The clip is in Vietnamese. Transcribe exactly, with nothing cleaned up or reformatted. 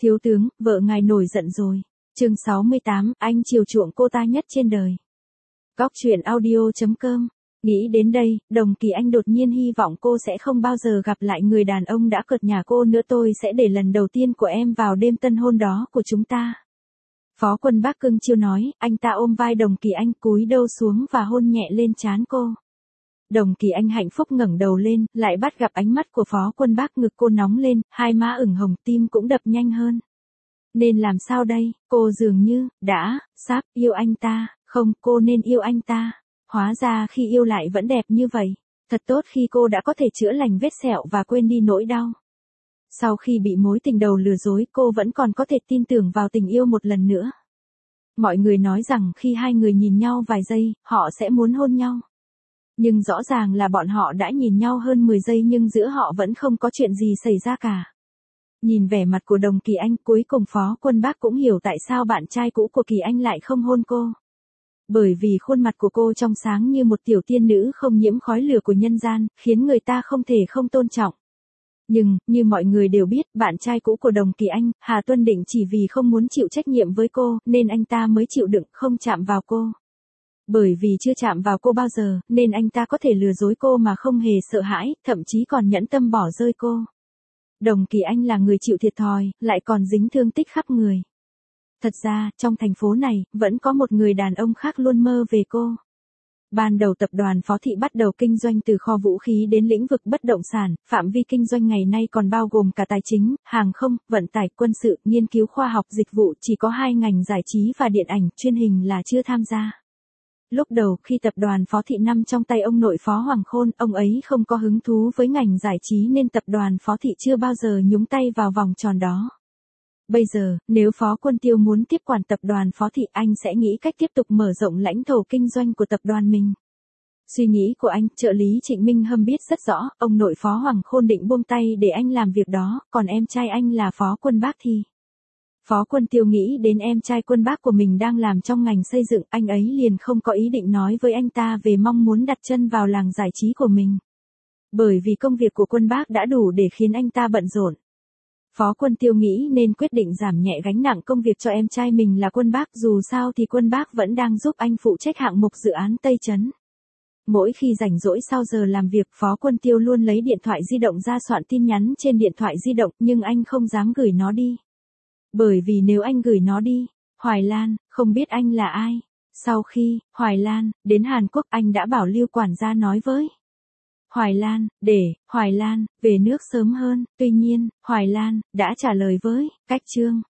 Thiếu tướng, vợ ngài nổi giận rồi. Chương sáu mươi tám, anh chiều chuộng cô ta nhất trên đời. Góc truyện audio chấm com. Nghĩ đến đây, Đồng Kỳ Anh đột nhiên hy vọng cô sẽ không bao giờ gặp lại người đàn ông đã cợt nhả cô nữa. Tôi sẽ để lần đầu tiên của em vào đêm tân hôn đó của chúng ta. Phó Quân Bác cưng chiêu nói, anh ta ôm vai Đồng Kỳ Anh cúi đầu xuống và hôn nhẹ lên trán cô. Đồng Kỳ Anh hạnh phúc ngẩng đầu lên, lại bắt gặp ánh mắt của Phó Quân Bác, ngực cô nóng lên, hai má ửng hồng, tim cũng đập nhanh hơn. Nên làm sao đây, cô dường như, đã, sắp, yêu anh ta, không, cô nên yêu anh ta. Hóa ra khi yêu lại vẫn đẹp như vậy. Thật tốt khi cô đã có thể chữa lành vết sẹo và quên đi nỗi đau. Sau khi bị mối tình đầu lừa dối, cô vẫn còn có thể tin tưởng vào tình yêu một lần nữa. Mọi người nói rằng khi hai người nhìn nhau vài giây, họ sẽ muốn hôn nhau. Nhưng rõ ràng là bọn họ đã nhìn nhau hơn mười giây nhưng giữa họ vẫn không có chuyện gì xảy ra cả. Nhìn vẻ mặt của Đồng Kỳ Anh, cuối cùng Phó Quân Bác cũng hiểu tại sao bạn trai cũ của Kỳ Anh lại không hôn cô. Bởi vì khuôn mặt của cô trong sáng như một tiểu tiên nữ không nhiễm khói lửa của nhân gian, khiến người ta không thể không tôn trọng. Nhưng, như mọi người đều biết, bạn trai cũ của Đồng Kỳ Anh, Hà Tuân Định, chỉ vì không muốn chịu trách nhiệm với cô, nên anh ta mới chịu đựng không chạm vào cô. Bởi vì chưa chạm vào cô bao giờ, nên anh ta có thể lừa dối cô mà không hề sợ hãi, thậm chí còn nhẫn tâm bỏ rơi cô. Đồng Kỳ Anh là người chịu thiệt thòi, lại còn dính thương tích khắp người. Thật ra, trong thành phố này, vẫn có một người đàn ông khác luôn mơ về cô. Ban đầu tập đoàn Phó Thị bắt đầu kinh doanh từ kho vũ khí đến lĩnh vực bất động sản, phạm vi kinh doanh ngày nay còn bao gồm cả tài chính, hàng không, vận tải, quân sự, nghiên cứu khoa học, dịch vụ, chỉ có hai ngành giải trí và điện ảnh, truyền hình là chưa tham gia. Lúc đầu khi tập đoàn Phó Thị nằm trong tay ông nội Phó Hoàng Khôn, ông ấy không có hứng thú với ngành giải trí nên tập đoàn Phó Thị chưa bao giờ nhúng tay vào vòng tròn đó. Bây giờ, nếu Phó Quân Tiêu muốn tiếp quản tập đoàn Phó Thị, anh sẽ nghĩ cách tiếp tục mở rộng lãnh thổ kinh doanh của tập đoàn mình. Suy nghĩ của anh, trợ lý Trịnh Minh Hâm biết rất rõ, ông nội Phó Hoàng Khôn định buông tay để anh làm việc đó, còn em trai anh là Phó Quân Bác thì... Phó Quân Tiêu nghĩ đến em trai Quân Bác của mình đang làm trong ngành xây dựng, anh ấy liền không có ý định nói với anh ta về mong muốn đặt chân vào làng giải trí của mình. Bởi vì công việc của Quân Bác đã đủ để khiến anh ta bận rộn. Phó Quân Tiêu nghĩ nên quyết định giảm nhẹ gánh nặng công việc cho em trai mình là Quân Bác, dù sao thì Quân Bác vẫn đang giúp anh phụ trách hạng mục dự án Tây Trấn. Mỗi khi rảnh rỗi sau giờ làm việc, Phó Quân Tiêu luôn lấy điện thoại di động ra soạn tin nhắn trên điện thoại di động, nhưng anh không dám gửi nó đi. Bởi vì nếu anh gửi nó đi, Hoài Lan không biết anh là ai. Sau khi Hoài Lan đến Hàn Quốc, anh đã bảo Lưu quản gia nói với Hoài Lan để Hoài Lan về nước sớm hơn. Tuy nhiên, Hoài Lan đã trả lời với cách chương